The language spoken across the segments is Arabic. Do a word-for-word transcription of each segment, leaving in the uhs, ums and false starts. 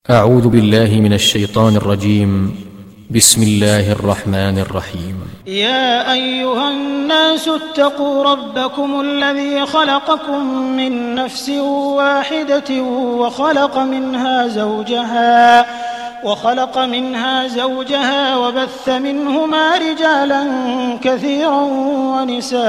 أعوذ بالله من الشيطان الرجيم. بسم الله الرحمن الرحيم. يا أيها الناس اتقوا ربكم الذي خلقكم من نفس واحدة وخلق منها زوجها وخلق منها زوجها وبث منهما رجالا كثيرا ونساء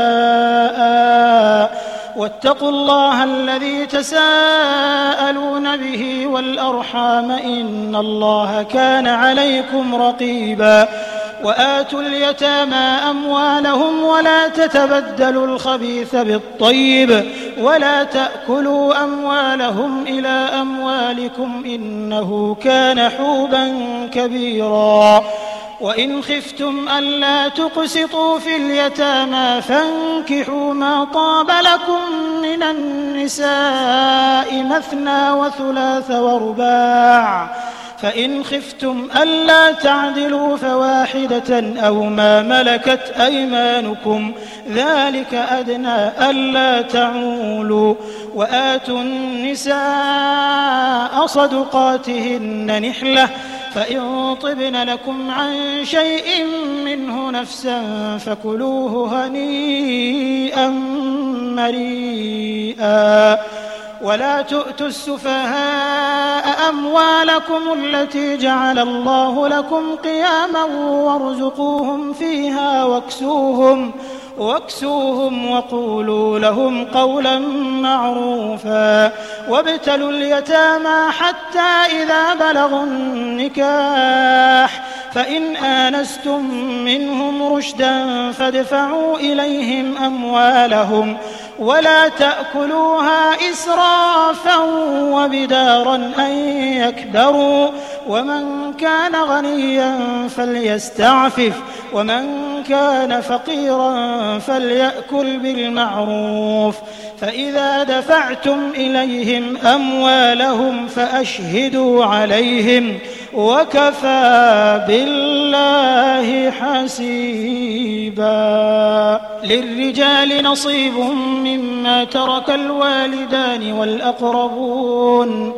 واتقوا الله الذي تساءلون به والأرحام إن الله كان عليكم رقيبا وآتوا اليتامى أموالهم ولا تتبدلوا الخبيث بالطيب ولا تأكلوا أموالهم إلى أموالكم إنه كان حوبا كبيرا وإن خفتم ألا تقسطوا في اليتامى فانكحوا ما طاب لكم من النساء مثنى وثلاث ورباع فإن خفتم ألا تعدلوا فواحدة أو ما ملكت أيمانكم ذلك أدنى ألا تعولوا وآتوا النساء صدقاتهن نحلة فإن طبن لكم عن شيء منه نفسا فكلوه هنيئا مريئا ولا تؤتوا السفهاء أموالكم التي جعل الله لكم قياما وارزقوهم فيها واكسوهم واكسوهم وقولوا لهم قولا معروفا وابتلوا اليتامى حتى إذا بلغوا النكاح فإن آنستم منهم رشدا فادفعوا إليهم أموالهم ولا تأكلوها إسرافا وبدارا أن يكبروا ومن كان غنيا فليستعفف ومن كان فقيرا فليأكل بالمعروف فإذا دفعتم إليهم أموالهم فأشهدوا عليهم وكفى بالله حسيبا للرجال نصيب مما ترك الوالدان والأقربون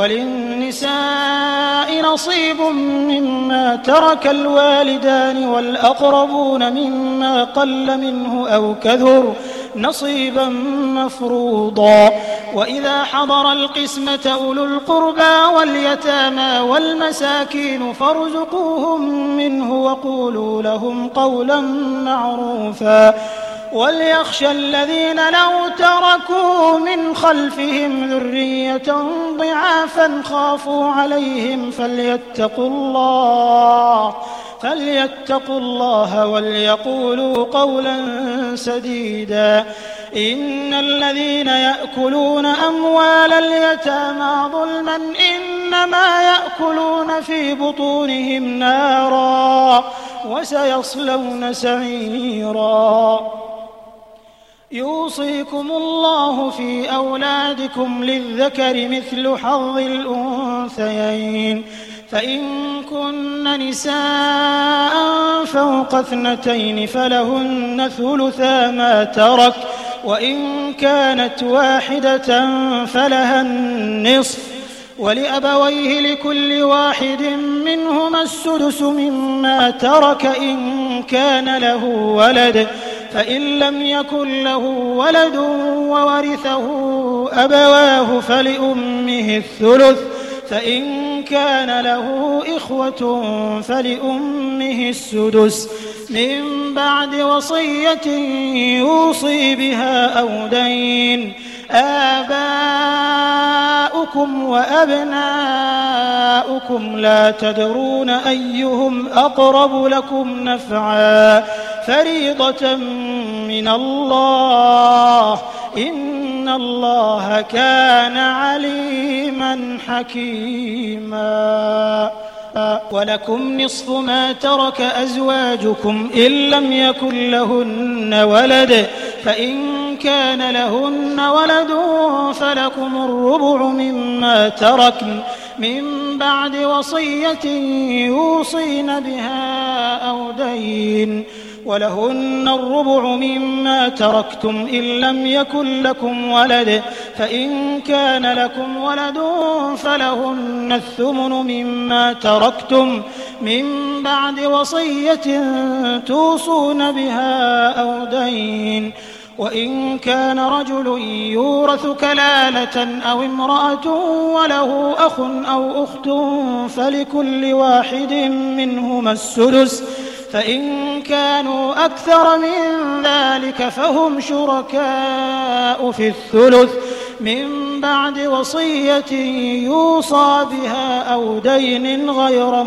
وللنساء نصيب مما ترك الوالدان والأقربون مما قل منه أو كثر نصيبا مفروضا وإذا حضر القسمة أولو القربى واليتامى والمساكين فارزقوهم منه وقولوا لهم قولا معروفا وليخشى الذين لو تركوا من خلفهم ذرية ضعافا خافوا عليهم فليتقوا الله فليتقوا الله وليقولوا قولا سديدا إن الذين يأكلون أموال اليتامى ظلما إنما يأكلون في بطونهم نارا وسيصلون سعيرا يوصيكم الله في أولادكم للذكر مثل حظ الأنثيين فإن كن نساء فوق اثنتين فلهن ثلثا ما ترك وإن كانت واحدة فلها النصف ولأبويه لكل واحد منهما السدس مما ترك إن كان له ولد فإن لم يكن له ولد وورثه أبواه فلأمه الثلث فإن كان له إخوة فلأمه السدس من بعد وصية يوصي بها أو دين آباؤكم وأبناؤكم لا تدرون أيهم أقرب لكم نفعا فريضة من الله إن الله كان عليما حكيما ولكم نصف ما ترك أزواجكم إن لم يكن لهن ولد فإن كان لهن ولد فلكم الربع مما تركن من بعد وصية يوصين بها أو دين ولهن الربع مما تركتم إن لم يكن لكم ولد فإن كان لكم ولد فلهن الثمن مما تركتم من بعد وصية توصون بها أو دين وإن كان رجل يورث كلالة أو امرأة وله أخ أو أخت فلكل واحد منهما السدس فإن كانوا أكثر من ذلك فهم شركاء في الثلث من بعد وصية يوصى بها أو دين غير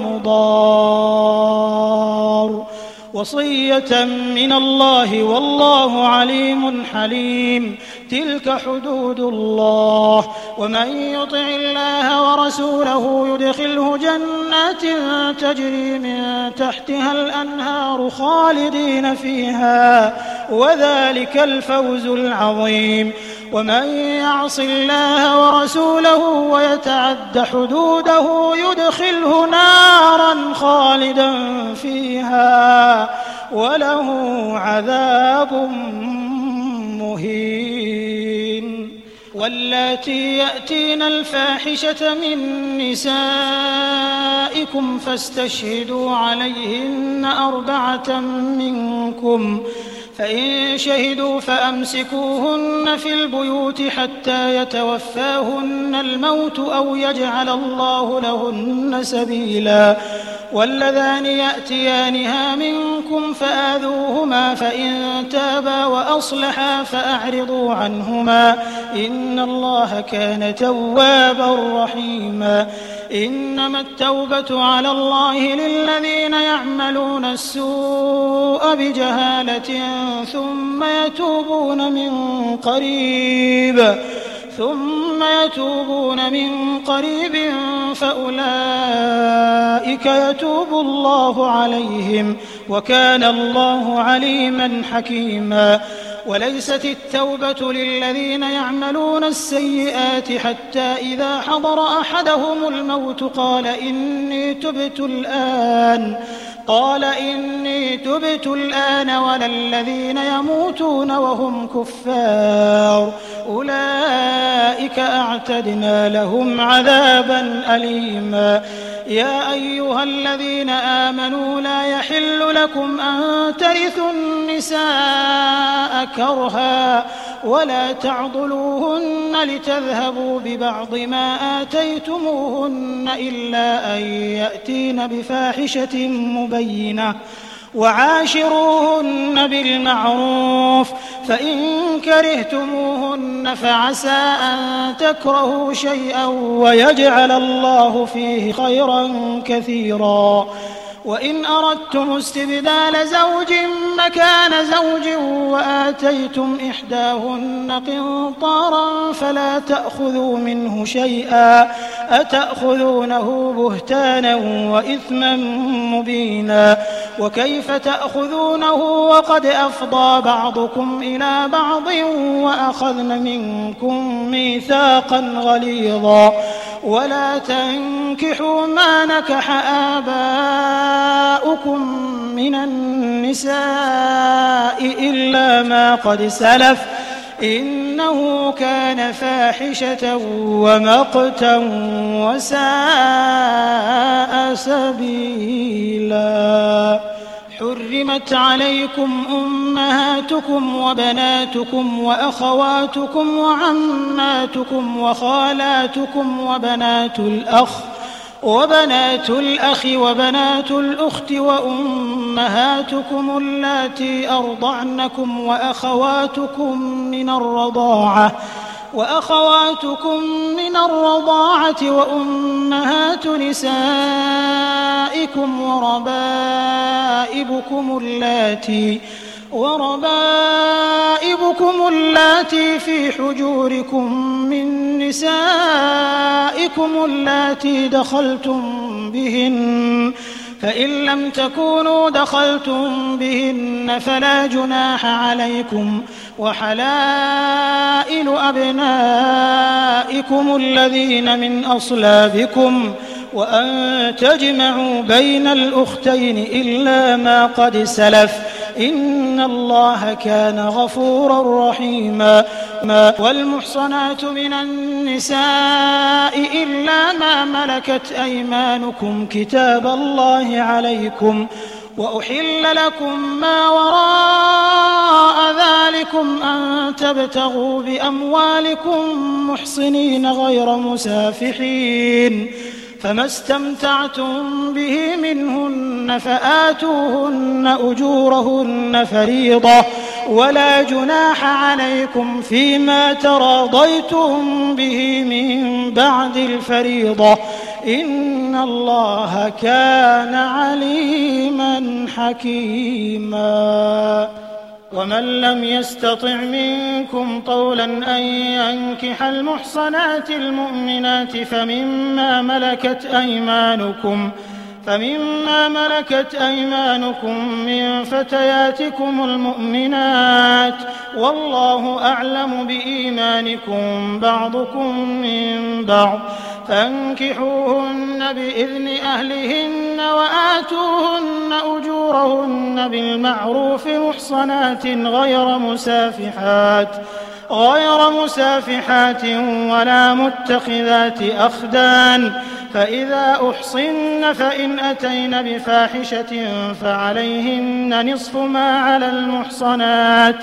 مضار وصية من الله والله عليم حليم. تلك حدود الله ومن يطع الله ورسوله يدخله جنات تجري من تحتها الأنهار خالدين فيها وذلك الفوز العظيم. ومن يعص الله ورسوله ويتعد حدوده يدخله نارا خالدا فيها وله عذاب مهين. واللاتي يأتين الفاحشة من نسائكم فاستشهدوا عليهن أربعة منكم فإن شهدوا فأمسكوهن في البيوت حتى يتوفاهن الموت أو يجعل الله لهن سبيلا. واللذان يأتيانها منكم فآذوهما فإن تابا وأصلحا فأعرضوا عنهما إن الله كان توابا رحيما. إنما التوبة على الله للذين يعملون السوء بجهالة ثم يتوبون من قريب ثم يتوبون من قريب فأولئك يتوب الله عليهم وكان الله عليما حكيما. وليست التوبة للذين يعملون السيئات حتى إذا حضر أحدهم الموت قال إني تبت الآن قال إني تبت الآن ولا الذين يموتون وهم كفار أولئك أعتدنا لهم عذابا أليما. يا أيها الذين آمنوا لا يحل لكم أن ترثوا النساء كرها ولا تعضلوهن لتذهبوا ببعض ما آتيتموهن إلا أن يأتين بفاحشة مبينة وعاشروهن بالمعروف فإن كرهتموهن فعسى أن تكرهوا شيئا ويجعل الله فيه خيرا كثيرا. وإن أردتم استبدال زوج مكان زوج وآتيتم إحداهن قنطارا فلا تأخذوا منه شيئا أتأخذونه بهتانا وإثما مبينا. وكيف تأخذونه وقد أفضى بعضكم إلى بعض وأخذن منكم ميثاقا غليظا. ولا تنكحوا ما نكح آباؤكم من النساء إلا ما قد سلف إنه كان فاحشة ومقتا وساء سبيلا. حرمت عليكم أمهاتكم وبناتكم وأخواتكم وعماتكم وخالاتكم وبنات الأخ وبنات الأخ وبنات الأخت وأمهاتكم اللاتي أرضعنكم وأخواتكم من الرضاعة وأخواتكم من الرضاعة وأمهات نسائكم وربائبكم اللاتي وربائبكم اللاتي في حجوركم من نسائكم اللاتي دخلتم بهن فإن لم تكونوا دخلتم بهن فلا جناح عليكم وحلائل أبنائكم الذين من أصلابكم وأن تجمعوا بين الأختين إلا ما قد سلف إن الله كان غفورا رحيما. والمحصنات من النساء إلا ما ملكت أيمانكم كتاب الله عليكم، وأحل لكم ما وراء ذلكم أن تبتغوا بأموالكم محصنين غير مسافحين، فما استمتعتم به منهن فآتوهن أجورهن فريضة، ولا جناح عليكم فيما تراضيتم به من بعد الفريضة، إن الله كان عليما حكيما. ومن لم يستطع منكم طولا أن ينكح المحصنات المؤمنات فمما ملكت أيمانكم فمما ملكت أيمانكم من فتياتكم المؤمنات، والله أعلم بإيمانكم بعضكم من بعض، فانكحوهن بإذن أهلهن وآتوهن أجورهن بالمعروف محصنات غير مسافحات غير مسافحات ولا متخذات أخدان، فإذا أحصن فإن أتين بفاحشة فعليهن نصف ما على المحصنات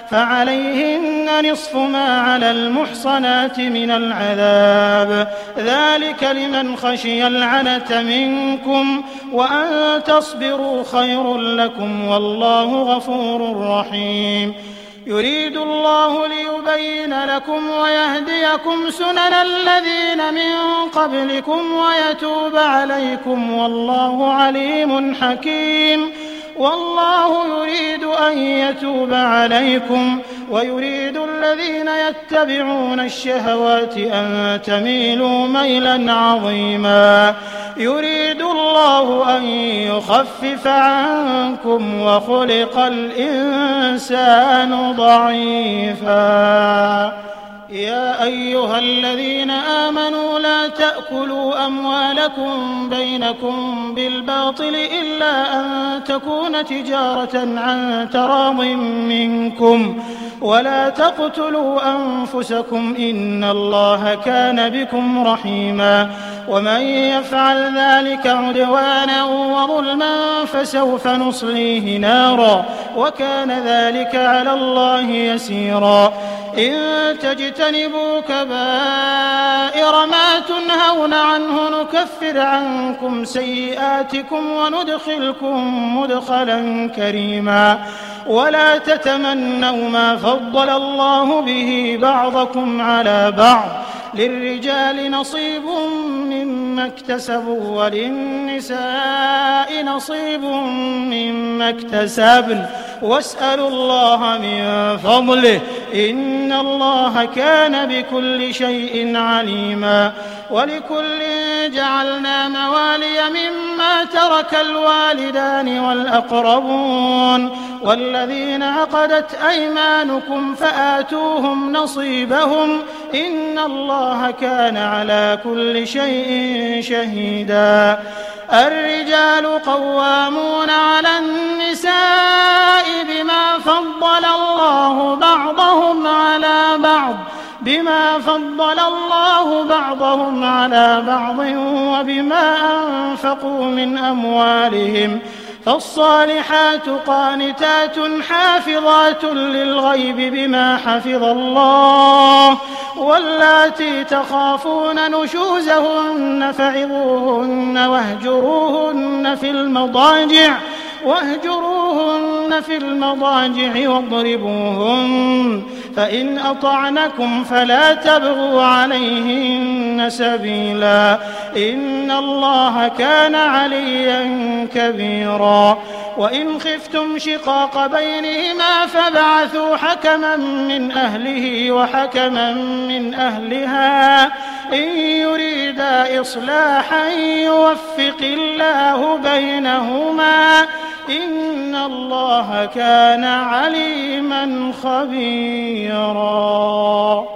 فعليهن نصف ما على المحصنات من العذاب، ذلك لمن خشي العنة منكم، وأن تصبروا خير لكم، والله غفور رحيم. يريد الله ليبين لكم ويهديكم سنن الذين من قبلكم ويتوب عليكم، والله عليم حكيم. والله يريد أن يتوب عليكم ويريد الذين يتبعون الشهوات أن تميلوا ميلا عظيما. يريد الله أن يخفف عنكم وخلق الإنسان ضعيفا. يا أيها الذين آمنوا لا تأكلوا أموالكم بينكم بالباطل إلا أن تكون تجارة عن تراض منكم، ولا تقتلوا أنفسكم إن الله كان بكم رحيما. ومن يفعل ذلك عدوانا وظلما فسوف نصليه نارا، وكان ذلك على الله يسيرا. إن تجتنبوا كبائر ما تنهون عنه نكفر عنكم سيئاتكم وندخلكم مدخلا كريما. ولا تتمنوا ما فضل الله به بعضكم على بعض، للرجال نصيب مما اكتسبوا وللنساء نصيب مما اكتسبن، واسألوا الله من فضله إن الله كان بكل شيء عليما. ولكل جعلنا موالي مما ترك الوالدان والأقربون والذين عقدت أيمانكم فآتوهم نصيبهم إن الله كان على كل شيء شهيدا. الرجال قوامون على النساء بما فضل الله بعضهم على بعض بما فضل الله بعضهم على بعض وبما أنفقوا من أموالهم، فالصالحات قانتات حافظات للغيب بما حفظ الله، واللاتي تخافون نشوزهن فعظوهن واهجروهن في المضاجع واهجروهن في المضاجع واضربوهن، فإن أطعنكم فلا تبغوا عليهن سبيلا إن الله كان عليا كبيرا. وإن خفتم شقاق بينهما فابعثوا حكما من أهله وحكما من أهلها إن يريدا إصلاحا يوفق الله بينهما إن الله كان عليما خبيرا.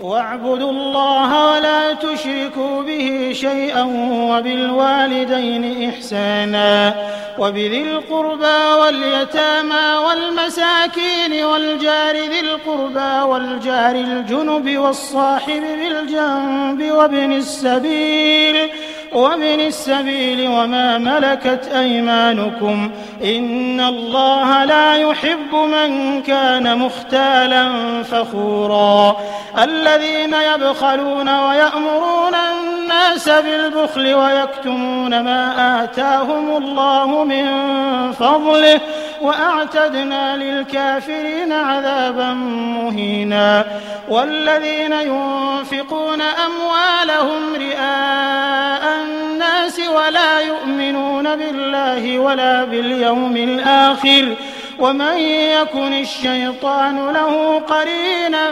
واعبدوا الله ولا تشركوا به شيئا وبالوالدين إحسانا وبذي القربى واليتامى والمساكين والجار ذي القربى والجار الجنب والصاحب بالجنب وابن السبيل وابن السبيل وما ملكت أيمانكم إن الله لا يحب من كان مختالا فخورا الذين يبخلون ويأمرون الناس بالبخل ويكتمون ما آتاهم الله من فضله وأعتدنا للكافرين عذابا مهينا والذين ينفقون أموالهم رئاء الناس ولا يؤمنون بالله ولا باليوم الآخر ومن يكن الشيطان له قرينا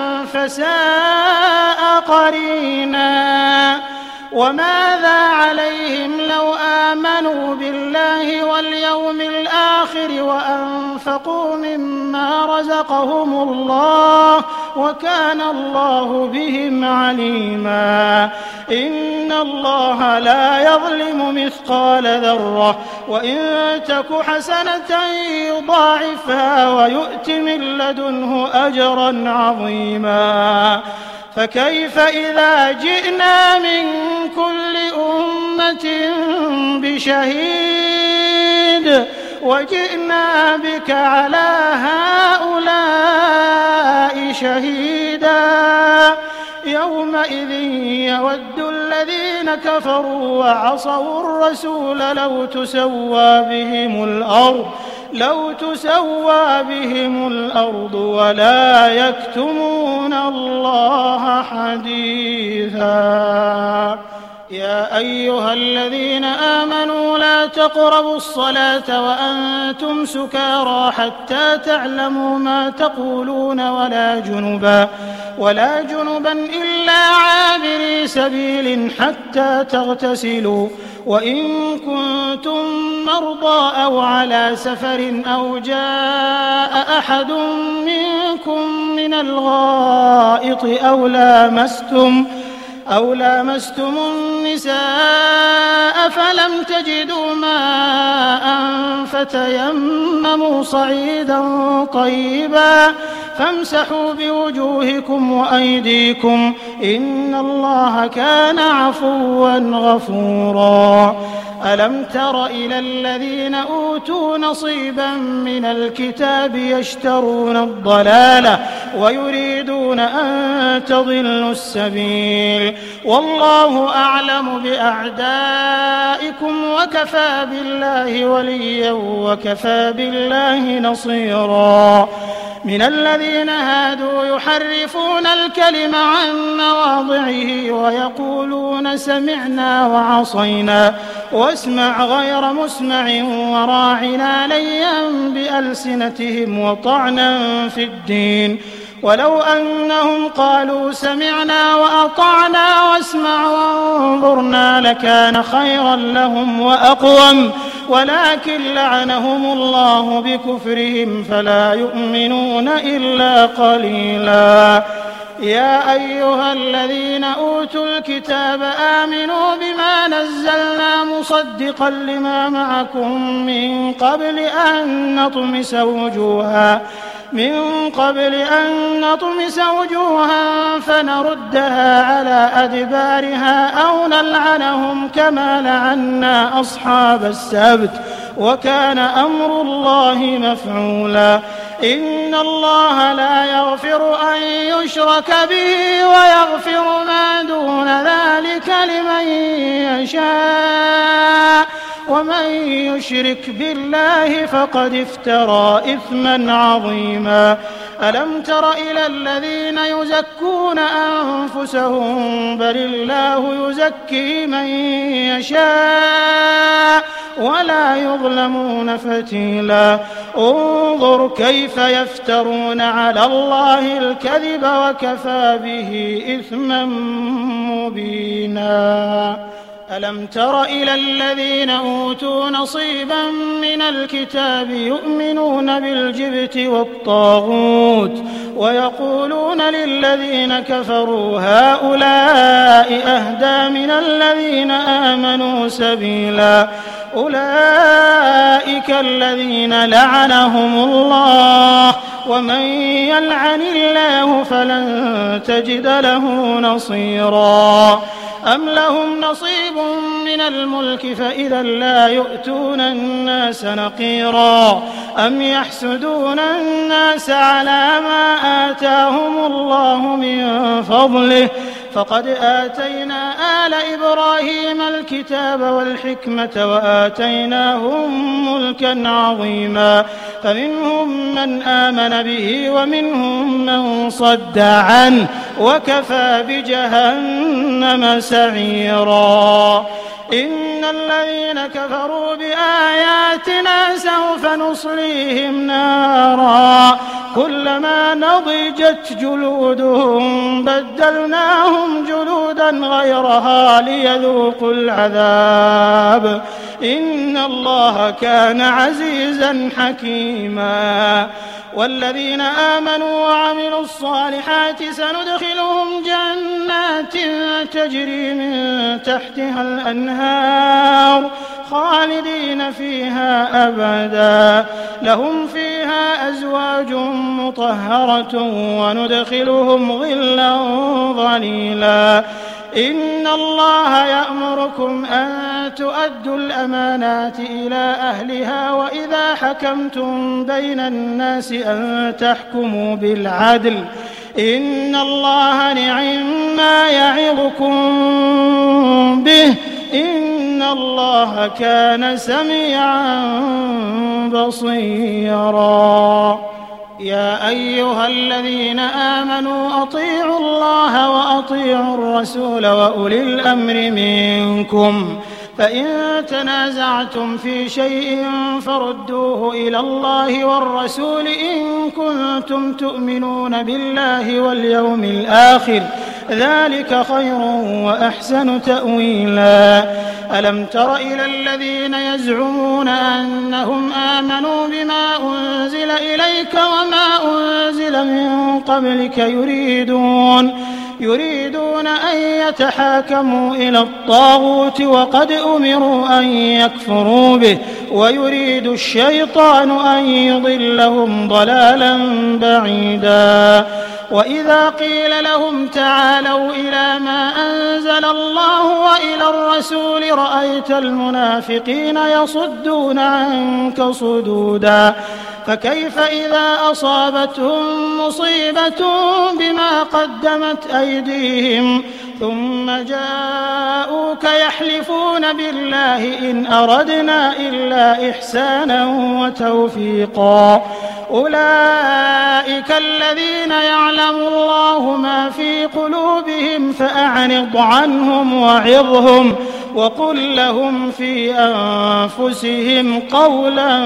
فساء قرينا وماذا عليهم لو آمنوا بالله واليوم الآخر وأنفقوا مما رزقهم الله وكان الله بهم عليما إن الله لا يظلم مثقال ذرة وإن تك حسنة يضاعفها ويؤت من لدنه أجرا عظيما فكيف إذا جئنا من كل أمة بشهيد وجئنا بك على هؤلاء شهيدا يومئذ يود الذين كفروا وعصوا الرسول لو تسوى بهم الأرض لو تسوى بهم الأرض ولا يكتمون الله حديثا يا أيها الذين آمنوا لا تقربوا الصلاة وأنتم سكارى حتى تعلموا ما تقولون ولا جنبا ولا جنبا إلا عابري سبيل حتى تغتسلوا وإن كنتم مرضى أو على سفر أو جاء أحد منكم من الغائط أو لامستم أو لامستم النساء فلم تجدوا ماء فتيمموا صعيدا طيبا فامسحوا بوجوهكم وأيديكم إن الله كان عفوا غفورا ألم تر إلى الذين أوتوا نصيبا من الكتاب يشترون الضلالة ويريدون أن تضلوا السبيل والله أعلم بأعدائكم وكفى بالله وليا وكفى بالله نصيرا من الذين هادوا يحرفون الكلم عن مواضعه ويقولون سمعنا وعصينا واسمع غير مسمع وراعنا ليا بألسنتهم وطعنا في الدين ولو أنهم قالوا سمعنا وأطعنا واسمع وانظرنا لكان خيرا لهم وأقوم ولكن لعنهم الله بكفرهم فلا يؤمنون إلا قليلا يا أيها الذين أوتوا الكتاب آمنوا بما نزلنا مصدقا لما معكم من قبل أن نطمس وجوها من قبل أن نطمس وجوها فنردها على أدبارها أو نلعنهم كما لعنا أصحاب السبت وكان أمر الله مفعولا إن الله لا يغفر أن يشرك به ويغفر ما دون ذلك لمن يشاء ومن يشرك بالله فقد افترى إثما عظيما ألم تر إلى الذين يزكون أنفسهم بل الله يزكي من يشاء ولا يظلمون فتيلا انظر كيف يفترون على الله الكذب وكفى به إثما مبينا ألم تر إلى الذين أوتوا نصيبا من الكتاب يؤمنون بالجبت والطاغوت ويقولون للذين كفروا هؤلاء أهدى من الذين آمنوا سبيلا أولئك الذين لعنهم الله ومن يلعن الله فلن تجد له نصيرا أم لهم نصيب من الملك فإذا لا يؤتون الناس نقيرا أم يحسدون الناس على ما آتاهم الله من فضله فقد آتينا آل إبراهيم الكتاب والحكمة وآتيناهم ملكا عظيما فمنهم من آمن به ومنهم من صد عنه وكفى بجهنم سعيرا إن الذين كفروا بآياتنا سوف نصليهم نارا كلما نضجت جلودهم بدلناهم جلودا غيرها ليذوقوا العذاب إن الله كان عزيزا حكيما والذين آمنوا وعملوا الصالحات سندخلهم جنات تجري من تحتها الأنهار خالدين فيها أبدا لهم فيها أزواج مطهرة وندخلهم ظلا ظليلا إن الله يأمركم أن تؤدوا الأمانات إلى أهلها وإذا حكمتم بين الناس أن تحكموا بالعدل إن الله نعما يعظكم به إن الله كان سميعا بصيرا يا أيها الذين آمنوا أطيعوا الله وأطيعوا الرسول وأولي الأمر منكم فإن تنازعتم في شيء فردوه إلى الله والرسول إن كنتم تؤمنون بالله واليوم الآخر ذلك خير وأحسن تأويلا ألم تر إلى الذين يزعمون أنهم آمنوا بما أنزل إليك وما أنزل من قبلك يريدون يريدون أن يتحاكموا إلى الطاغوت وقد أمروا أن يكفروا به ويريد الشيطان أن يضلهم ضلالا بعيدا وإذا قيل لهم تعالوا إلى ما أنزل الله وإلى الرسول رأيت المنافقين يصدون عنك صدودا فكيف إذا أصابتهم مصيبة بما قدمت أيديهم ثم جاءوك يحلفون بالله إن أردنا إلا إحسانا وتوفيقا أولئك الذين يعلم الله ما في قلوبهم فأعرض عنهم وعظهم وقل لهم في أنفسهم قولا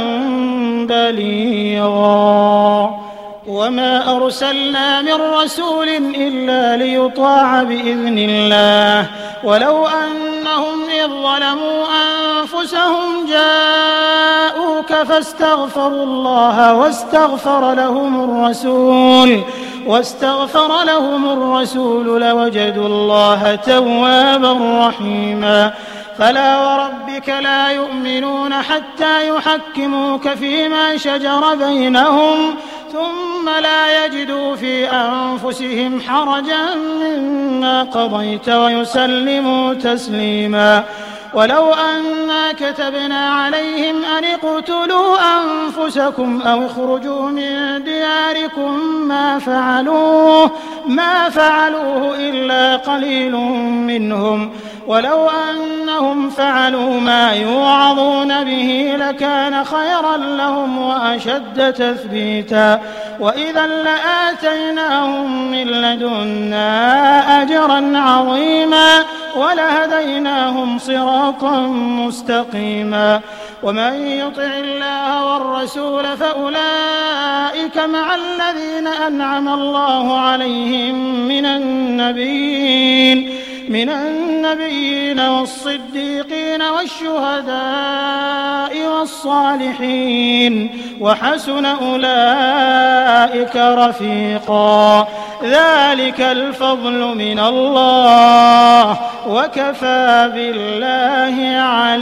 بليغا وما أرسلنا من رسول إلا ليطاع بإذن الله ولو أنهم إذ ظلموا أنفسهم جاءوك فاستغفروا الله واستغفر لهم الرسول واستغفر لهم الرسول لوجدوا الله توابا رحيما فلا وربك لا يؤمنون حتى يحكموك فيما شجر بينهم ثم لا يجدوا في أنفسهم حرجا مما قضيت ويسلموا تسليما ولو أنا كتبنا عليهم أن اقتلوا أنفسكم أو اخرجوا من دياركم ما فعلوه ما فعلوه إلا قليل منهم ولو أنهم فعلوا ما يوعظون به لكان خيرا لهم وأشد تثبيتا وإذا لآتيناهم من لدنا أجرا عظيما ولهديناهم صراطا مستقيما ومن يطع الله والرسول فأولئك مع الذين أنعم الله عليهم من النبيين من النبيين والصديقين والشهداء والصالحين وحسن أولئك رفيقا ذلك الفضل من الله وكفى بالله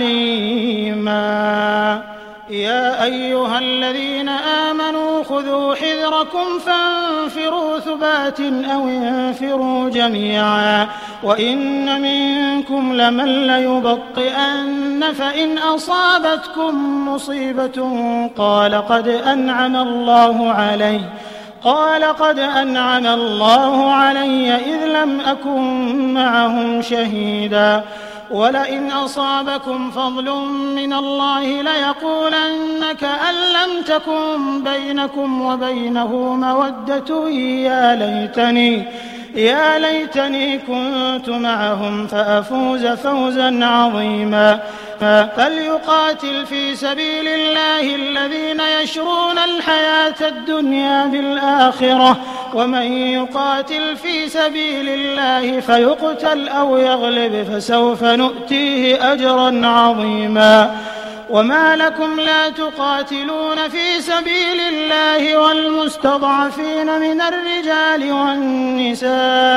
عليما يا أيها الذين آمنوا خذوا حذركم فانفروا ثبات أو انفروا جميعا وإن منكم لمن ليبطئن فإن أصابتكم مصيبة قال قد أنعم الله علي قال قد أنعم الله علي إذ لم أكن معهم شهيدا ولئن أصابكم فضل من الله ليقولن كأن لم تكن بينكم وبينه مودة يا ليتني يا ليتني كنت معهم فأفوز فوزا عظيما فليقاتل في سبيل الله الذين يشرون الحياة الدنيا بالآخرة ومن يقاتل في سبيل الله فيقتل أو يغلب فسوف نؤتيه أجرا عظيما وما لكم لا تقاتلون في سبيل الله والمستضعفين من الرجال والنساء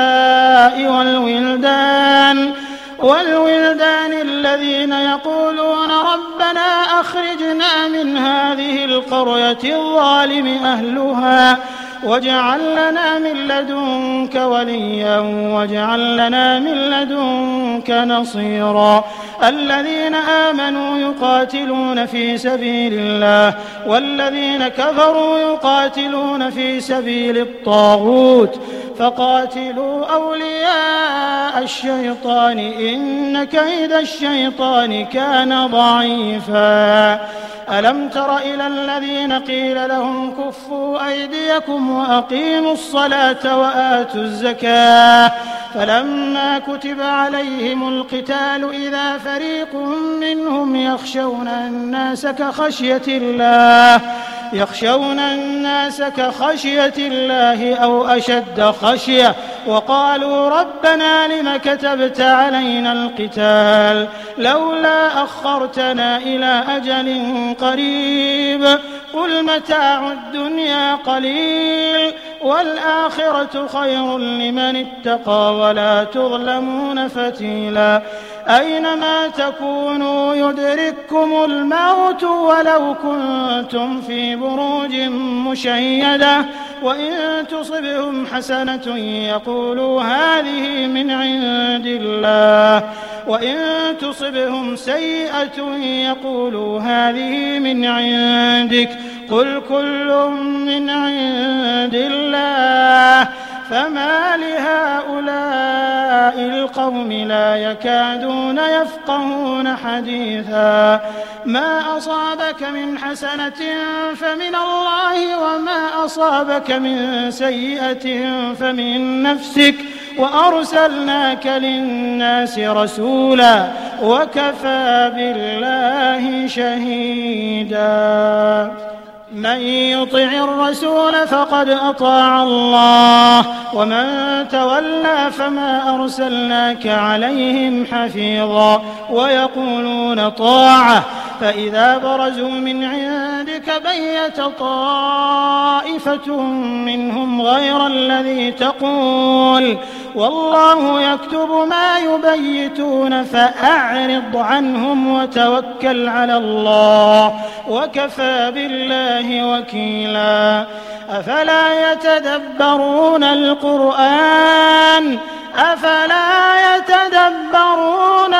والولدان والولدان الذين يقولون ربنا أخرجنا من هذه القرية الظالم أهلها واجعل لنا من لدنك وليا واجعل لنا من لدنك نصيرا الذين آمنوا يقاتلون في سبيل الله والذين كفروا يقاتلون في سبيل الطاغوت فقاتلوا أولياء الشيطان إن كيد الشيطان كان ضعيفا ألم تر إلى الذين قيل لهم كفوا أيديكم وأقيموا الصلاة وآتوا الزكاة فلما كتب عليهم القتال إذا فريق منهم يخشون الناس كخشية الله يخشون الناس كخشية الله أو أشد خشية وقالوا ربنا لم كتبت علينا القتال لولا أخرتنا إلى أجل قريب قل متاع الدنيا قليل والآخرة خير لمن اتقى ولا تظلمون فتيلا أينما تكونوا يدرككم الموت ولو كنتم في بروج مشيدة وإن تصبهم حسنة يقولوا هذه من عند الله وإن تصبهم سيئة يقولوا هذه من عندك قل كل من عند الله فما لهؤلاء القوم لا يكادون يفقهون حديثا ما أصابك من حسنة فمن الله وما أصابك من سيئة فمن نفسك وأرسلناك للناس رسولا وكفى بالله شهيدا من يطع الرسول فقد أطاع الله ومن تولى فما أرسلناك عليهم حفيظا ويقولون طاعة فإذا برزوا من عندك بيت طائفة منهم غير الذي تقول والله يكتب ما يبيتون فأعرض عنهم وتوكل على الله وكفى بالله وكيلا أفلا يتدبرون القرآن أفلا يتدبرون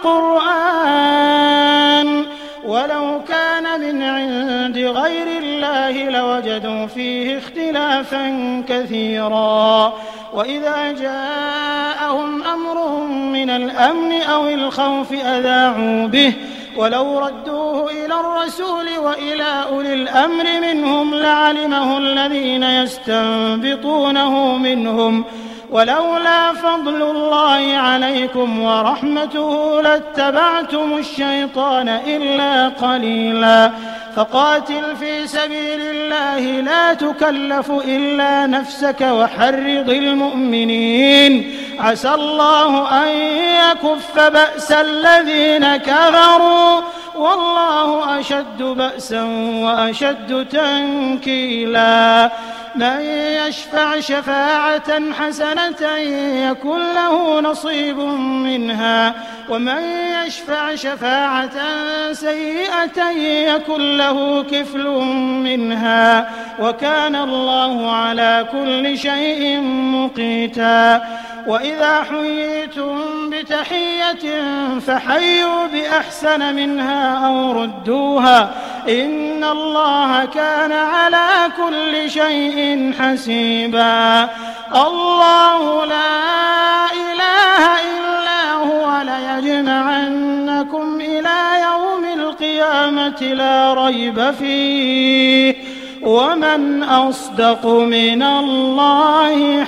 القرآن ولو كان من عند غير الله لوجدوا فيه اختلافا كثيرا وإذا جاءهم أمر من الأمن أو الخوف أذاعوا به ولو ردوه إلى الرسول وإلى أولي الأمر منهم لعلمه الذين يستنبطونه منهم ولولا فضل الله عليكم ورحمته لاتبعتم الشيطان إلا قليلا فقاتل في سبيل الله لا تكلف إلا نفسك وحرض المؤمنين عسى الله أن يكف بأس الذين كفروا والله أشد بأسا وأشد تنكيلا من يشفع شفاعة حسنة يكن له نصيب منها ومن يشفع شفاعة سيئة يكن له كفل منها وكان الله على كل شيء مقيتا وإذا حييتم بتحية فحيوا بأحسن منها أو ردوها إن الله كان على كل شيء حسيبا الله لا إله إلا هو ليجمعنكم إلى يوم القيامة لا ريب فيه ومن أصدق من الله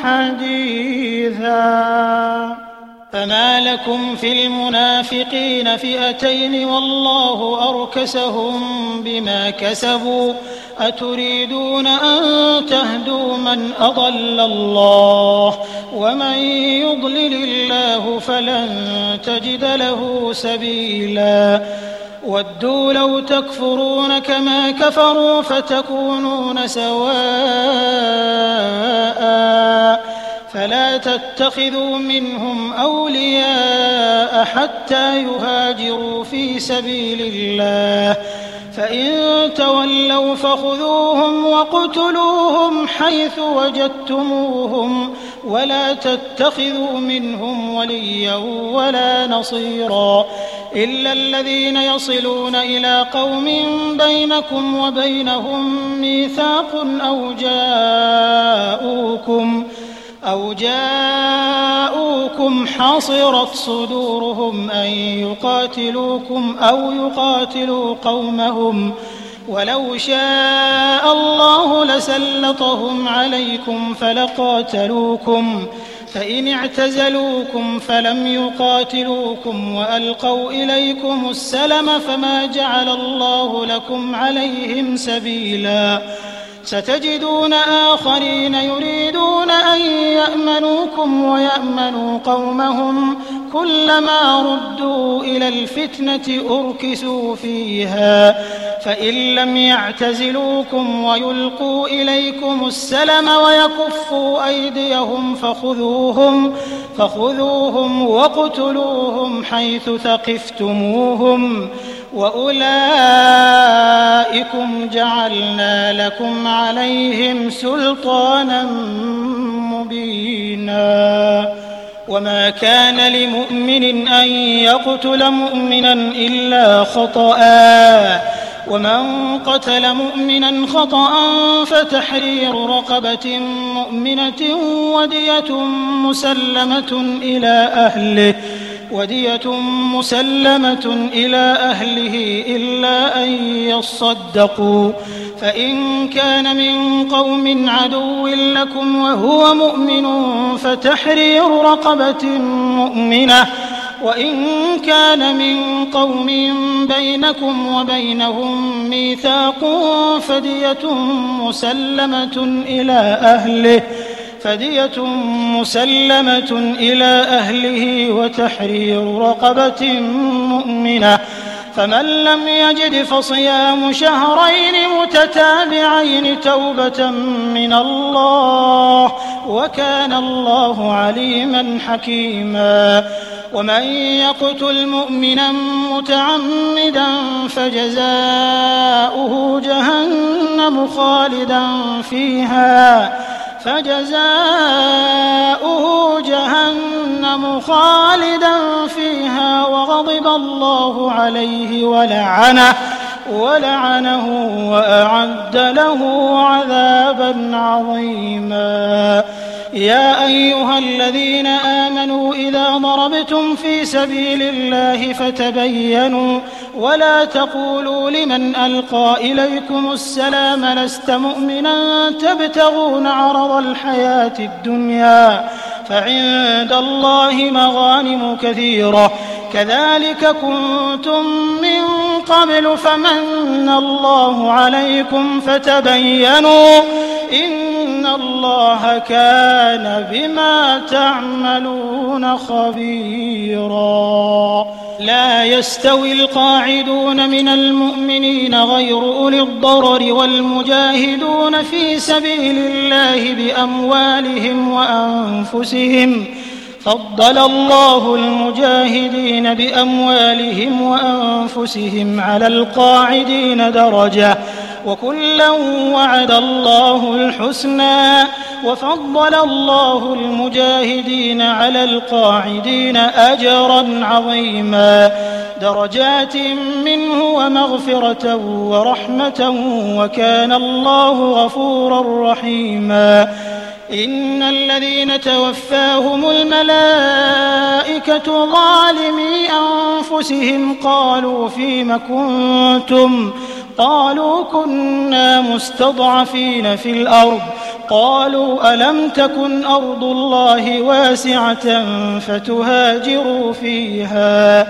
حديثا فما لكم في المنافقين فئتين والله أركسهم بما كسبوا أتريدون أن تهدوا من أضل الله ومن يضلل الله فلن تجد له سبيلا ودوا لو تكفرون كما كفروا فتكونون سواء فلا تتخذوا منهم أولياء حتى يهاجروا في سبيل الله فإن تولوا فخذوهم وقتلوهم حيث وجدتموهم ولا تتخذوا منهم وليا ولا نصيرا إلا الذين يصلون إلى قوم بينكم وبينهم ميثاق أو جاءوكم أو جاءوكم حصرت صدورهم أن يقاتلوكم أو يقاتلوا قومهم ولو شاء الله لسلطهم عليكم فلقاتلوكم فإن اعتزلوكم فلم يقاتلوكم وألقوا إليكم السلم فما جعل الله لكم عليهم سبيلا ستجدون آخرين يريدون أن يأمنوكم ويأمنوا قومهم كلما ردوا إلى الفتنة أركسوا فيها فإن لم يعتزلوكم ويلقوا إليكم السلم ويكفوا أيديهم فخذوهم فخذوهم وقتلوهم حيث ثقفتموهم وأولئكم جعلنا لكم عليهم سلطانا مبينا وما كان لمؤمن أن يقتل مؤمنا إلا خطأ ومن قتل مؤمنا خطأ فتحرير رقبة مؤمنة ودية مسلمة إلى أهله ودية مسلمة إلى أهله إلا أن يصدقوا فإن كان من قوم عدو لكم وهو مؤمن فتحرير رقبة مؤمنة وإن كان من قوم بينكم وبينهم ميثاق فدية مسلمة إلى أهله فدية مسلمة إلى أهله وتحرير رقبة مؤمنة فمن لم يجد فصيام شهرين متتابعين توبة من الله وكان الله عليما حكيما ومن يقتل مؤمنا متعمدا فجزاؤه جهنم خالدا فيها فجزاؤه جهنم خالدا فيها وغضب الله عليه ولعنه ولعنه وأعد له عذابا عظيما يا أيها الذين آمنوا إذا ضربتم في سبيل الله فتبينوا ولا تقولوا لمن ألقى إليكم السلام لست مؤمنا تبتغون عرض الحياة الدنيا فعند الله مغانم كثيرة كذلك كنتم من قبل فمن الله عليكم فتبينوا إن الله كان بما تعملون خبيرا. لا يستوي القاعدون من المؤمنين غير أولي الضرر والمجاهدون في سبيل الله بأموالهم وأنفسهم. فضل الله المجاهدين بأموالهم وأنفسهم على القاعدين درجة، وكلا وعد الله الحسنى، وفضل الله المجاهدين على القاعدين أجرا عظيما، درجات منه ومغفرة ورحمة، وكان الله غفورا رحيما. إن الذين توفاهم الملائكة ظالمي أنفسهم قالوا فيم كنتم؟ قالوا كنا مستضعفين في الأرض. قالوا ألم تكن أرض الله واسعة فتهاجروا فيها؟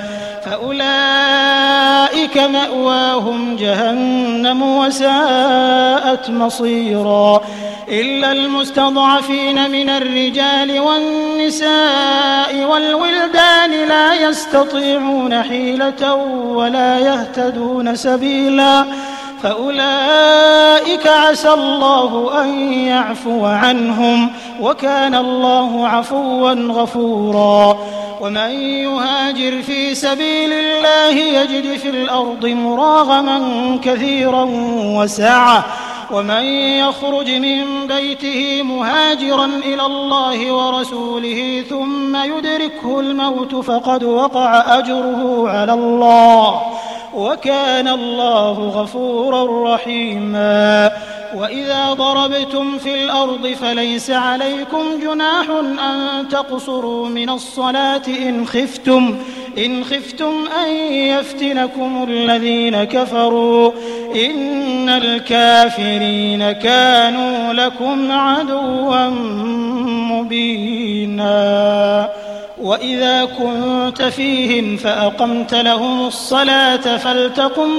فأولئك مأواهم جهنم وساءت مصيرا. إلا المستضعفين من الرجال والنساء والولدان لا يستطيعون حيلة ولا يهتدون سبيلا، فأولئك عسى الله أن يعفو عنهم، وكان الله عفوا غفورا. ومن يهاجر في سبيل الله يجد في الأرض مراغما كثيرا وسعة، ومن يخرج من بيته مهاجرا إلى الله ورسوله ثم يدركه الموت فقد وقع أجره على الله، وكان الله غفورا رحيما. وإذا ضربتم في الأرض فليس عليكم جناح أن تقصروا من الصلاة إن خفتم إن خفتم أن يفتنكم الذين كفروا، إن الكافرين كانوا لكم عدوا مبينا. وإذا كنت فيهم فأقمت لهم الصلاة فلتقم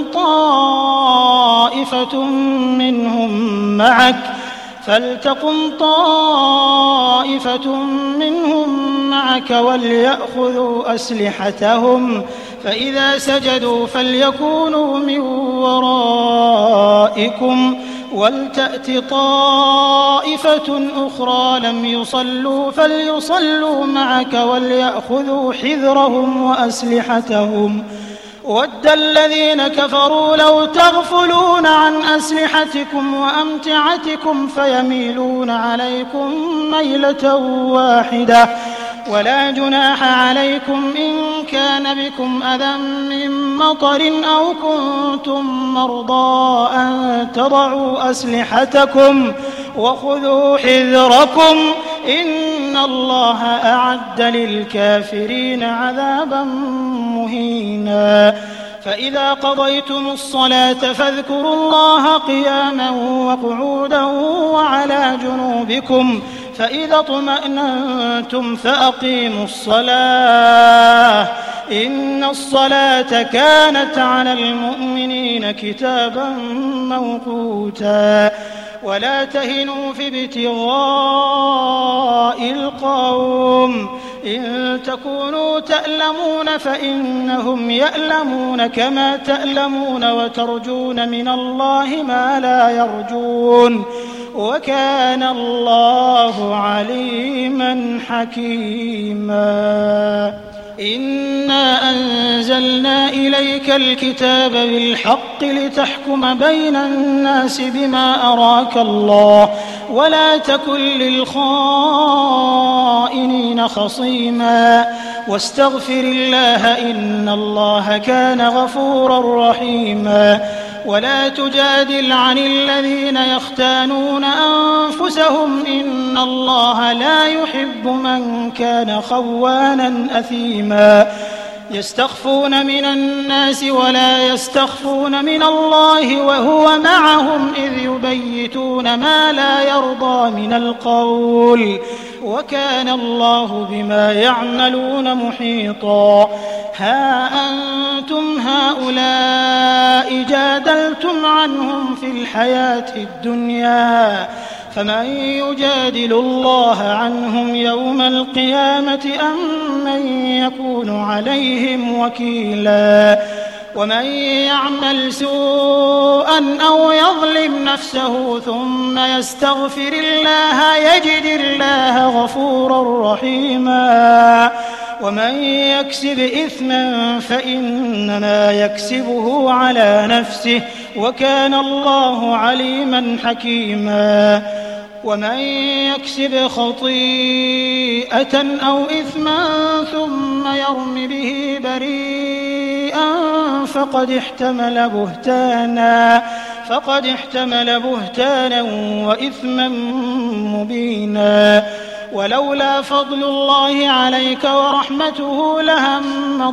طائفة منهم معك فلتقم طائفة منهم معك وليأخذوا أسلحتهم، فإذا سجدوا فليكونوا من ورائكم ولتأت طائفة أخرى لم يصلوا فليصلوا معك وليأخذوا حذرهم وأسلحتهم. ود الذين كفروا لو تغفلون عن أسلحتكم وأمتعتكم فيميلون عليكم ميلة واحدة، ولا جناح عليكم إن كان بكم أذى من مطر أو كنتم مرضى أن تضعوا أسلحتكم وخذوا حذركم، إن الله أعد للكافرين عذابا مهينا. فإذا قضيتم الصلاة فاذكروا الله قياما وقعودا وعلى جنوبكم، فإذا اطمأننتم فأقيموا الصلاة، إن الصلاة كانت على المؤمنين كتابا موقوتا. ولا تهنوا في ابتغاء القوم، إن تكونوا تألمون فإنهم يألمون كما تألمون وترجون من الله ما لا يرجون، وكان الله عليما حكيما. إنا أنزلنا إليك الكتاب بالحق لتحكم بين الناس بما أراك الله، ولا تكن للخائنين خصيما، واستغفر الله إن الله كان غفورا رحيما. ولا تجادل عن الذين يختانون أنفسهم، إن الله لا يحب من كان خوانا أثيما. يستخفون من الناس ولا يستخفون من الله وهو معهم إذ يبيتون ما لا يرضى من القول، وكان الله بما يعملون محيطا. ها أنتم هؤلاء جادلتم عنهم في الحياة الدنيا، فمن يجادل الله عنهم يوم القيامة أم من يكون عليهم وكيلا ومن يعمل سوءا أو يظلم نفسه ثم يستغفر الله يجد الله غفورا رحيما ومن يكسب إثما فإنما يكسبه على نفسه وكان الله عليما حكيما ومن يكسب خطيئة أو إثما ثم يرم به بريئا فقد احتمل بهتانا فقد احتمل بهتانا وإثما مبينا ولولا فضل الله عليك ورحمته لهم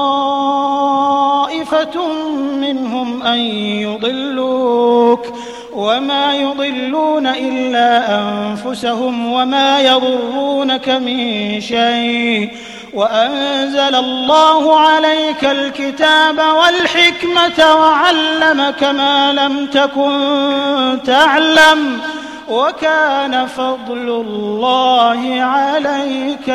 طائفة منهم أن يضلوك وما يضلون إلا أنفسهم وما يضرونك من شيء وأنزل الله عليك الكتاب والحكمة وعلمك ما لم تكن تعلم وكان فضل الله عليك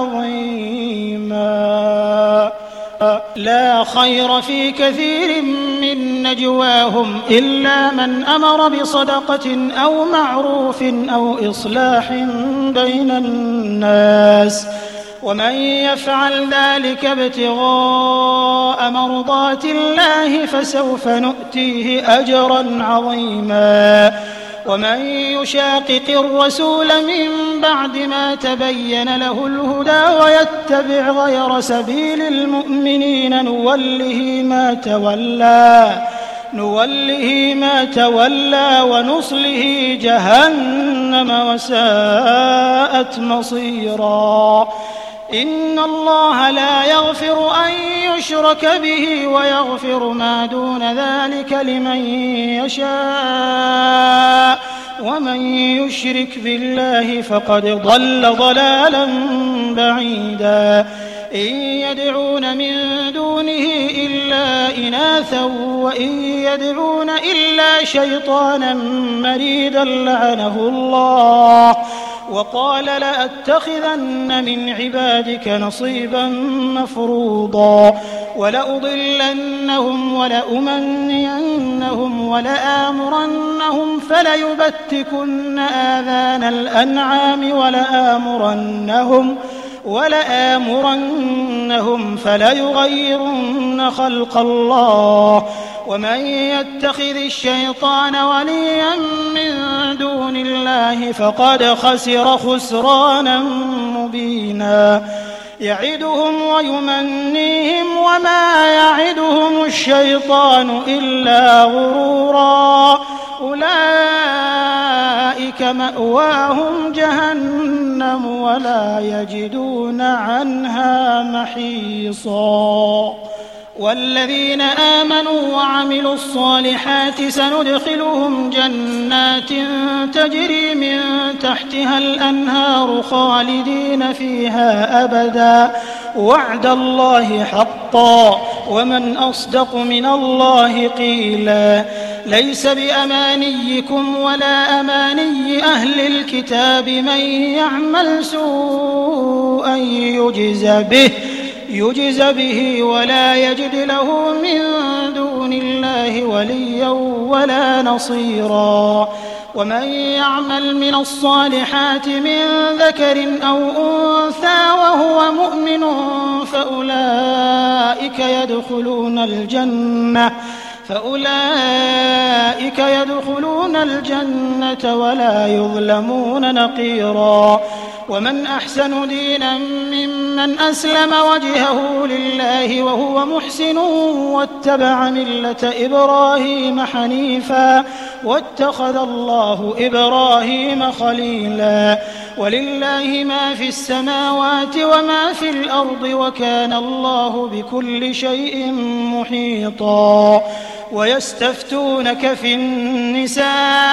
عظيما لا خير في كثير من نجواهم إلا من أمر بصدقة أو معروف أو إصلاح بين الناس ومن يفعل ذلك ابتغاء مرضات الله فسوف نؤتيه أجرا عظيما ومن يشاقق الرسول من بعد ما تبين له الهدى ويتبع غير سبيل المؤمنين نوله ما تولى نوله ما تولى ونصله جهنم وساءت مصيرا إن الله لا يغفر أن يشرك به ويغفر ما دون ذلك لمن يشاء ومن يشرك بالله فقد ضل ضلالا بعيدا إن يدعون من دونه إلا إناثا وإن يدعون إلا شيطانا مريدا لعنه الله وقال لأتخذن من عبادك نصيبا مفروضا ولأضلنهم ولأمنينهم ولآمرنهم فليبتكن آذان الأنعام ولآمرنهم ولآمرنهم فليغيرن خلق الله ومن يتخذ الشيطان وليا من دون الله فقد خسر خسرانا مبينا يعدهم ويمنيهم وما يعدهم الشيطان إلا غرورا أولئك مأواهم جهنم ولا يجدون عنها محيصا والذين آمنوا وعملوا الصالحات سندخلهم جنات تجري من تحتها الأنهار خالدين فيها أبدا وعد الله حقا ومن أصدق من الله قيلا ليس بأمانيكم ولا أماني أهل الكتاب من يعمل سوءا يجز به يجز به ولا يجد له من دون الله وليا ولا نصيرا ومن يعمل من الصالحات من ذكر أو أنثى وهو مؤمن فأولئك يدخلون الجنة فأولئك يدخلون الجنة ولا يظلمون نقيرا ومن أحسن دينا ممن أسلم وجهه لله وهو محسن واتبع ملة إبراهيم حنيفا واتخذ الله إبراهيم خليلا ولله ما في السماوات وما في الأرض وكان الله بكل شيء محيطا ويستفتونك في النساء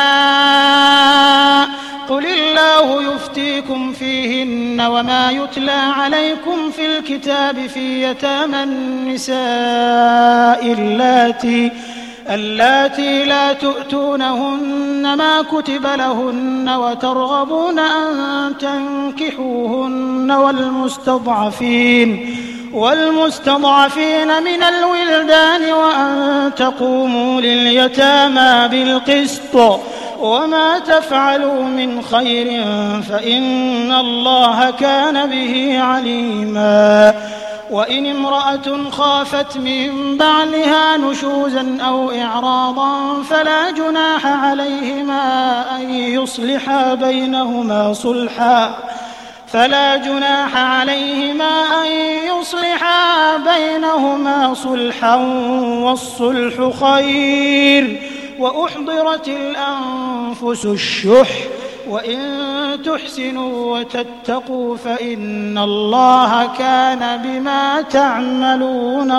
قل الله يفتيكم فيهن وما يتلى عليكم في الكتاب في يتامى النساء اللاتي اللاتي لا تؤتونهن ما كتب لهن وترغبون أن تنكحوهن والمستضعفين والمستضعفين من الولدان وأن تقوموا لليتامى بالقسط وما تفعلوا من خير فإن الله كان به عليما وإن امرأة خافت من بعلها نشوزا أو إعراضا فلا جناح عليهما أن يصلحا بينهما صلحا فلا جناح عليهما أن يصلحا بينهما صلحا والصلح خير وأحضرت الأنفس الشح وإن تحسنوا وتتقوا فإن الله كان بما تعملون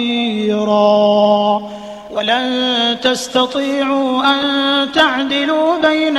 خبيرا ولن تستطيعوا أن تعدلوا بين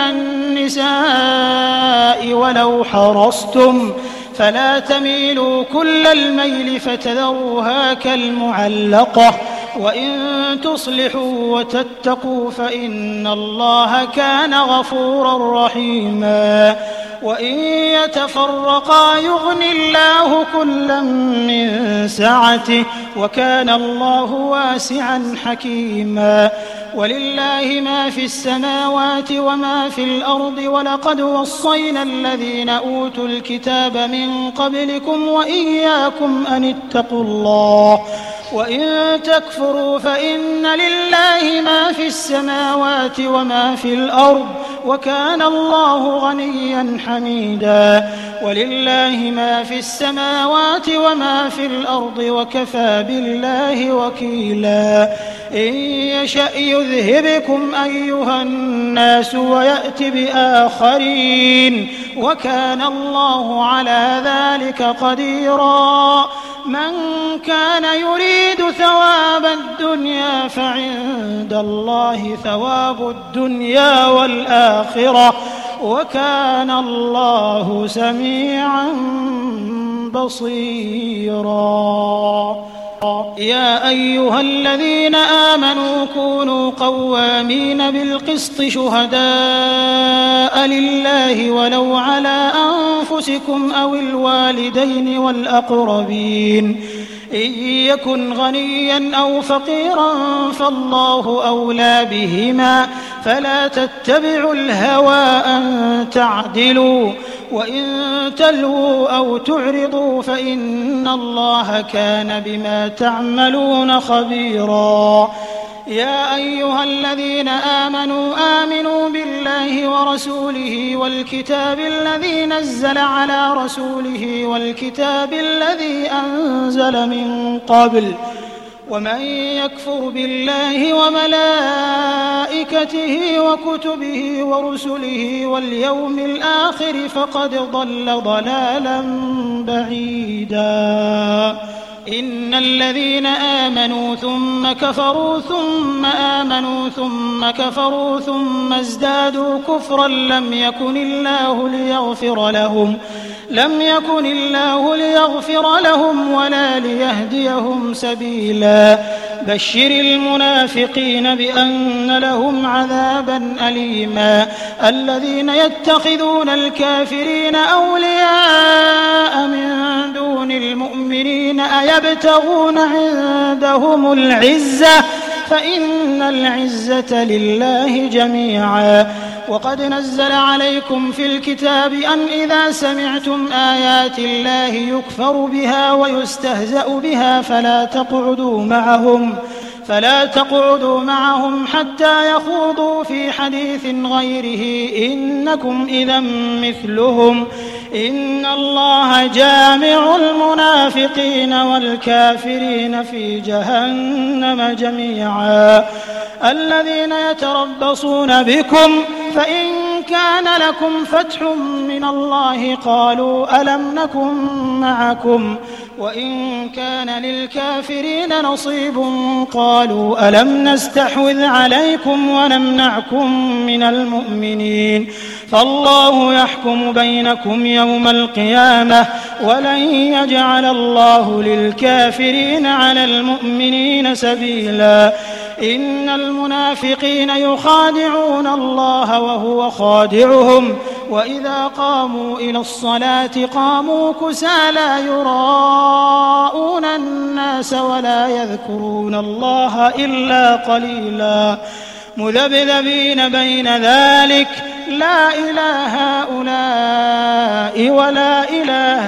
النساء ولو حرصتم فلا تميلوا كل الميل فتذروها كالمعلقة وإن تصلحوا وتتقوا فإن الله كان غفورا رحيما وإن يتفرقا يغن الله كلا من سعته وكان الله واسعا حكيما ولله ما في السماوات وما في الأرض ولقد وصينا الذين أوتوا الكتاب من قبلكم وإياكم أن اتقوا الله وإن تكفروا فإن لله ما في السماوات وما في الأرض وكان الله غنيا حميدا ولله ما في السماوات وما في الأرض وكفى بالله وكيلا إن يشأ يذهبكم أيها الناس ويأت بآخرين وكان الله على ذلك قديرا من كان يريد ثواب الدنيا فعند الله ثواب الدنيا والآخرة وكان الله سميعا بصيرا يا أيها الذين آمنوا كونوا قوامين بالقسط شهداء لله ولو على أنفسكم أو الوالدين والأقربين إن يكن غنيا أو فقيرا فالله أولى بهما فلا تتبعوا الهوى أن تعدلوا وإن تلووا أو تعرضوا فإن الله كان بما تعملون خبيرا يا أيها الذين آمنوا آمنوا بالله ورسوله والكتاب الذي نزل على رسوله والكتاب الذي أنزل من قبل ومن يكفر بالله وملائكته وكتبه ورسله واليوم الآخر فقد ضل ضلالا بعيدا إن الذين آمنوا ثم كفروا ثم آمنوا ثم كفروا ثم ازدادوا كفرا لم يكن الله ليغفر لهم لم يكن الله ليغفر لهم ولا ليهديهم سبيلا بشر المنافقين بأن لهم عذابا أليما الذين يتخذون الكافرين أولياء من دون المؤمنين أيبتغون عندهم العزة فإن العزة لله جميعا وقد نزل عليكم في الكتاب أن إذا سمعتم آيات الله يكفر بها ويستهزأ بها فلا تقعدوا معهم فلا تقعدوا معهم حتى يخوضوا في حديث غيره إنكم إذا مثلهم إن الله جامع المنافقين والكافرين في جهنم جميعا الذين يتربصون بكم فإن كان لكم فتح من الله قالوا ألم نكن معكم وإن كان للكافرين نصيب قالوا ألم نستحوذ عليكم ونمنعكم من المؤمنين فالله يحكم بينكم يوم القيامة ولن يجعل الله للكافرين على المؤمنين سبيلا إن المنافقين يخادعون الله وهو خادعهم وإذا قاموا إلى الصلاة قاموا كسالى يراءون الناس ولا يذكرون الله إلا قليلا مذبذبين بين ذلك لا إله هؤلاء ولا إله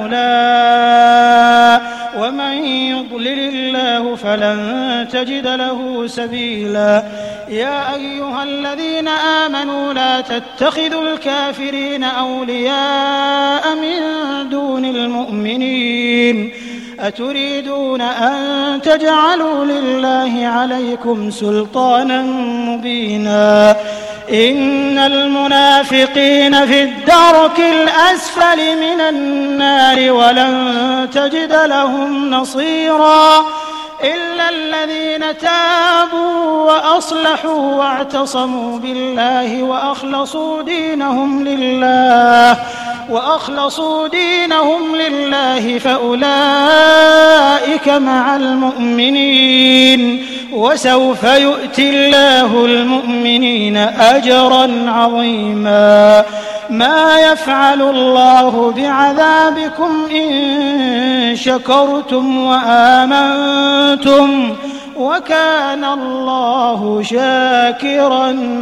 هؤلاء ومن يضلل الله فلن تجد له سبيلا يا أيها الذين آمنوا لا تتخذوا الكافرين أولياء من دون المؤمنين أتريدون أن تجعلوا لله عليكم سلطانا مبينا إن المنافقين في الدرك الأسفل من النار ولن تجد لهم نصيرا إلا الذين تابوا وأصلحوا واعتصموا بالله وأخلصوا دينهم لله وأخلصوا دينهم لله فأولئك مع المؤمنين وسوف يؤتي الله المؤمنين أجرا عظيما ما يفعل الله بعذابكم إن شكرتم وآمنتم وكان الله شاكرا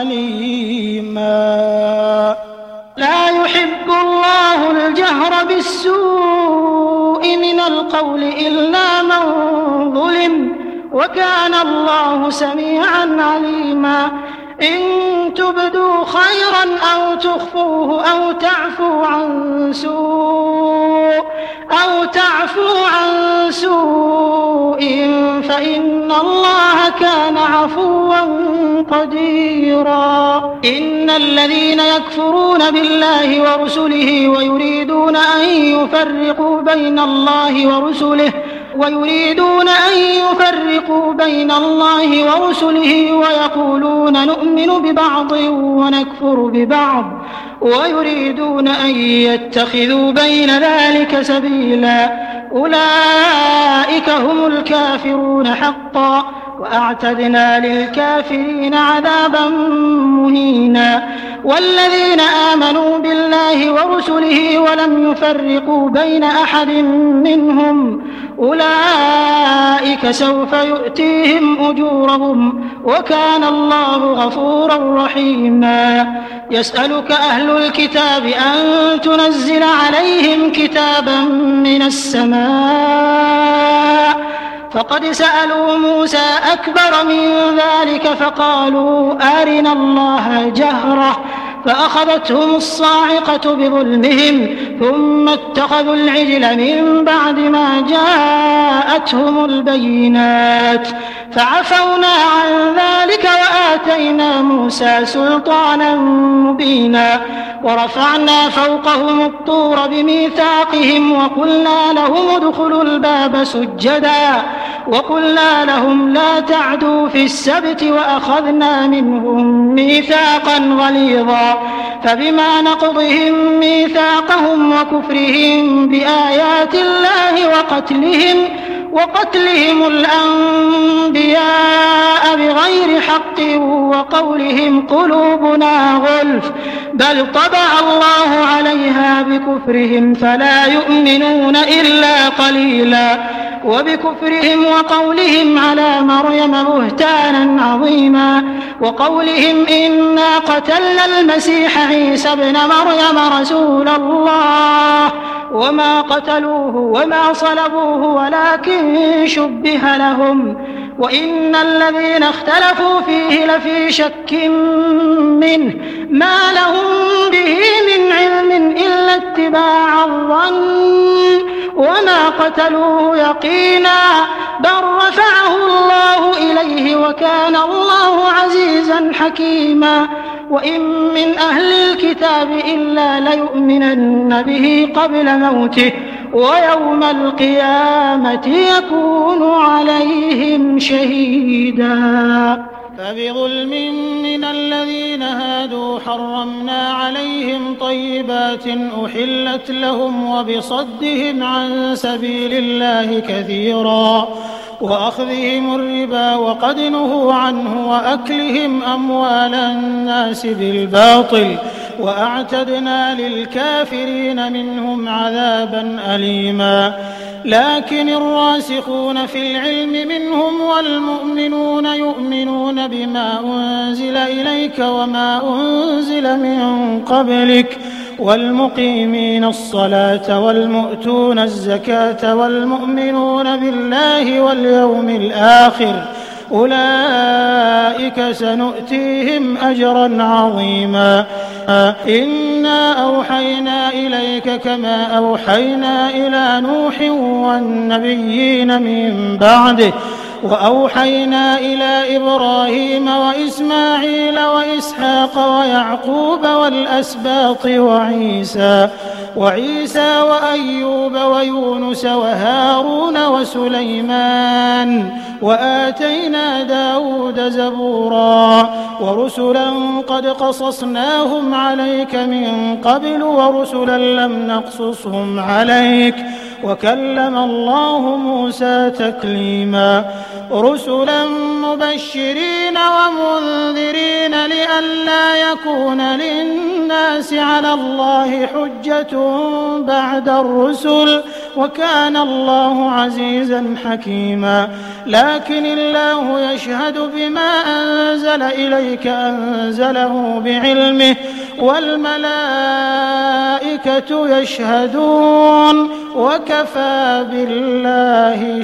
عليما لا يحب الله الجهر بالسوء من القول إلا من ظلم وكان الله سميعا عليما إن تبدوا خيرا أو تخفوه أو تعفو عن سوء أو تعفو عن سوء فإن الله كان عفوا قديرا إن الذين يكفرون بالله ورسله ويريدون أن يفرقوا بين الله ورسله ويريدون أن يفرقوا بين الله ورسله ويقولون نؤمن ببعض ونكفر ببعض ويريدون أن يتخذوا بين ذلك سبيلا أولئك هم الكافرون حقا وأعتدنا للكافرين عذابا مهينا والذين آمنوا بالله ورسله ولم يفرقوا بين أحد منهم أولئك سوف يؤتيهم أجورهم وكان الله غفورا رحيما يسألك أهل الكتاب أن تنزل عليهم كتابا من السماء فقد سألوا موسى أكبر من ذلك فقالوا أرنا الله جهرة فأخذتهم الصاعقة بظلمهم ثم اتخذوا العجل من بعد ما جاءتهم البينات فعفونا عن ذلك وآتينا موسى سلطانا مبينا ورفعنا فوقهم الطور بميثاقهم وقلنا لهم ادخلوا الباب سجدا وقلنا لهم لا تعدوا في السبت وأخذنا منهم ميثاقا غليظا فبما نقضهم ميثاقهم وكفرهم بآيات الله وقتلهم وقتلهم الأنبياء بغير حق وقولهم قلوبنا غلف بل طبع الله عليها بكفرهم فلا يؤمنون إلا قليلا وبكفرهم وقولهم على مريم بهتانا عظيما وقولهم إنا قتلنا المسيح عيسى ابن مريم رسول الله وما قتلوه وما صلبوه ولكن شبه لهم وإن الذين اختلفوا فيه لفي شك منه ما لهم به من علم إلا اتباع الظن وما قتلوه يقينا بل رفعه الله إليه وكان الله عزيزا حكيما وإن من أهل الكتاب إلا ليؤمنن به قبل موته ويوم القيامة يكون عليهم شهيدا فبظلم من الذين هادوا حرمنا عليهم طيبات أحلت لهم وبصدهم عن سبيل الله كثيرا وأخذهم الربا وقد نهوا عنه وأكلهم أموال الناس بالباطل وأعتدنا للكافرين منهم عذابا أليما. لكن الراسخون في العلم منهم والمؤمنون يؤمنون بما أنزل إليك وما أنزل من قبلك والمقيمين الصلاة والمؤتون الزكاة والمؤمنون بالله واليوم الآخر أولئك سنؤتيهم أجرا عظيما. إنا أوحينا إليك كما أوحينا إلى نوح والنبيين من بعده وأوحينا إلى إبراهيم وإسماعيل وإسحاق ويعقوب والأسباط وعيسى وعيسى وأيوب ويونس وهارون وسليمان وآتينا داود زبورا ورسلا قد قصصناهم عليك من قبل ورسلا لم نقصصهم عليك وكلم الله موسى تكليما. رسلا مبشرين ومنذرين لئلا يكون للناس على الله حجة بعد الرسل وكان الله عزيزا حكيما. لكن الله يشهد بما أنزل إليك أنزله بعلمه والملائكة يشهدون وكفى بالله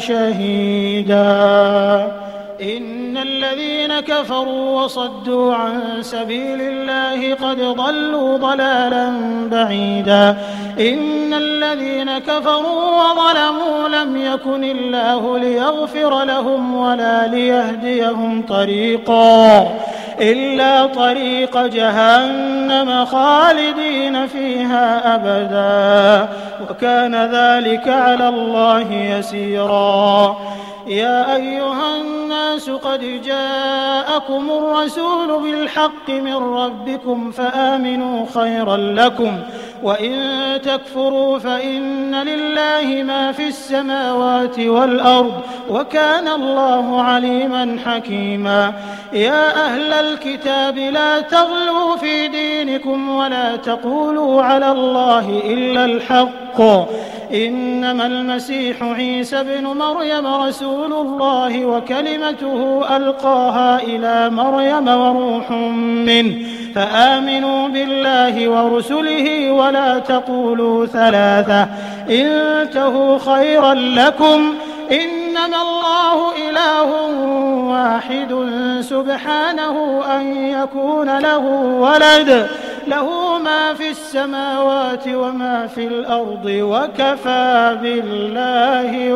شهيدا. إن الذين كفروا وصدوا عن سبيل الله قد ضلوا ضلالا بعيدا. إن الذين كفروا وظلموا لم يكن الله ليغفر لهم ولا ليهديهم طريقا إلا طريق جهنم خالدين فيها أبدا وكان ذلك على الله يسيرا. يا أيها الناس قد جاءكم الرسول بالحق من ربكم فآمنوا خيرا لكم وإن تكفروا فإن لله ما في السماوات والأرض وكان الله عليما حكيما. يا أهل الكتاب لا تغلوا في دينكم ولا تقولوا على الله إلا الحق إنما المسيح عيسى بن مريم رسول الله وكلمته ألقاها إلى مريم وروح منه فآمنوا بالله ورسله ولا تقولوا ثلاثة انتهوا خيرا لكم إنما الله إله واحد سبحانه أن يكون له ولد له ما في السماوات وما في الأرض وكفى بالله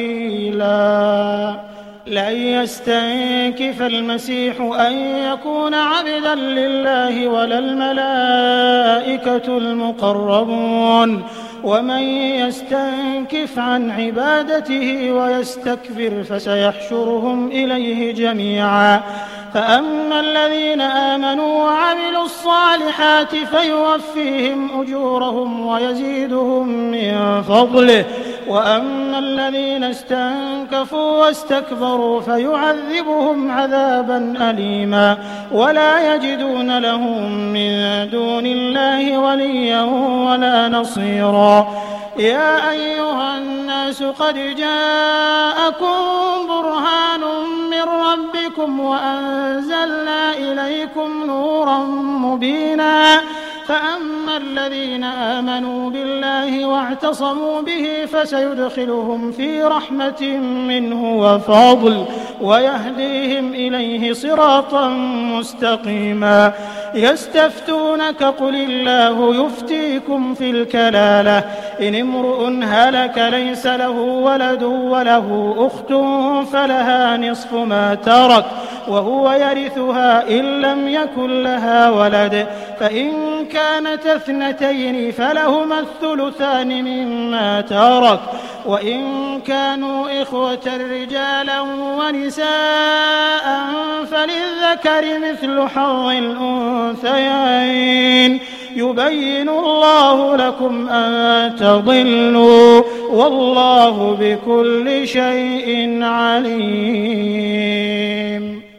وكيلا. لن يستنكف المسيح أن يكون عبدا لله ولا الملائكة المقربون ومن يستنكف عن عبادته ويستكبر فسيحشرهم إليه جميعا. فأما الذين آمنوا وعملوا الصالحات فيوفيهم أجورهم ويزيدهم من فضله وأما الذين استنكفوا واستكبروا فيعذبهم عذابا أليما ولا يجدون لهم من دون الله وليا ولا نصيرا. يا أيها الناس قد جاءكم برهان من ربكم وأنزلنا إليكم نورا مبينا فأما الذين آمنوا بالله واعتصموا به فسيدخلهم في رحمة منه وفضل ويهديهم إليه صراطا مستقيما. يستفتونك قل الله يفتيكم في الكلالة إن امرؤ هلك ليس له ولد وله أخت فلها نصف ما ترك وهو يرثها إن لم يكن لها ولد فإن كانت اثنتين فلهما الثلثان مما ترك وإن كانوا إخوة رجالا ونساء فللذكر للذكر مثل حظ الأنثيين يبين الله لكم أن تضلوا والله بكل شيء عليم.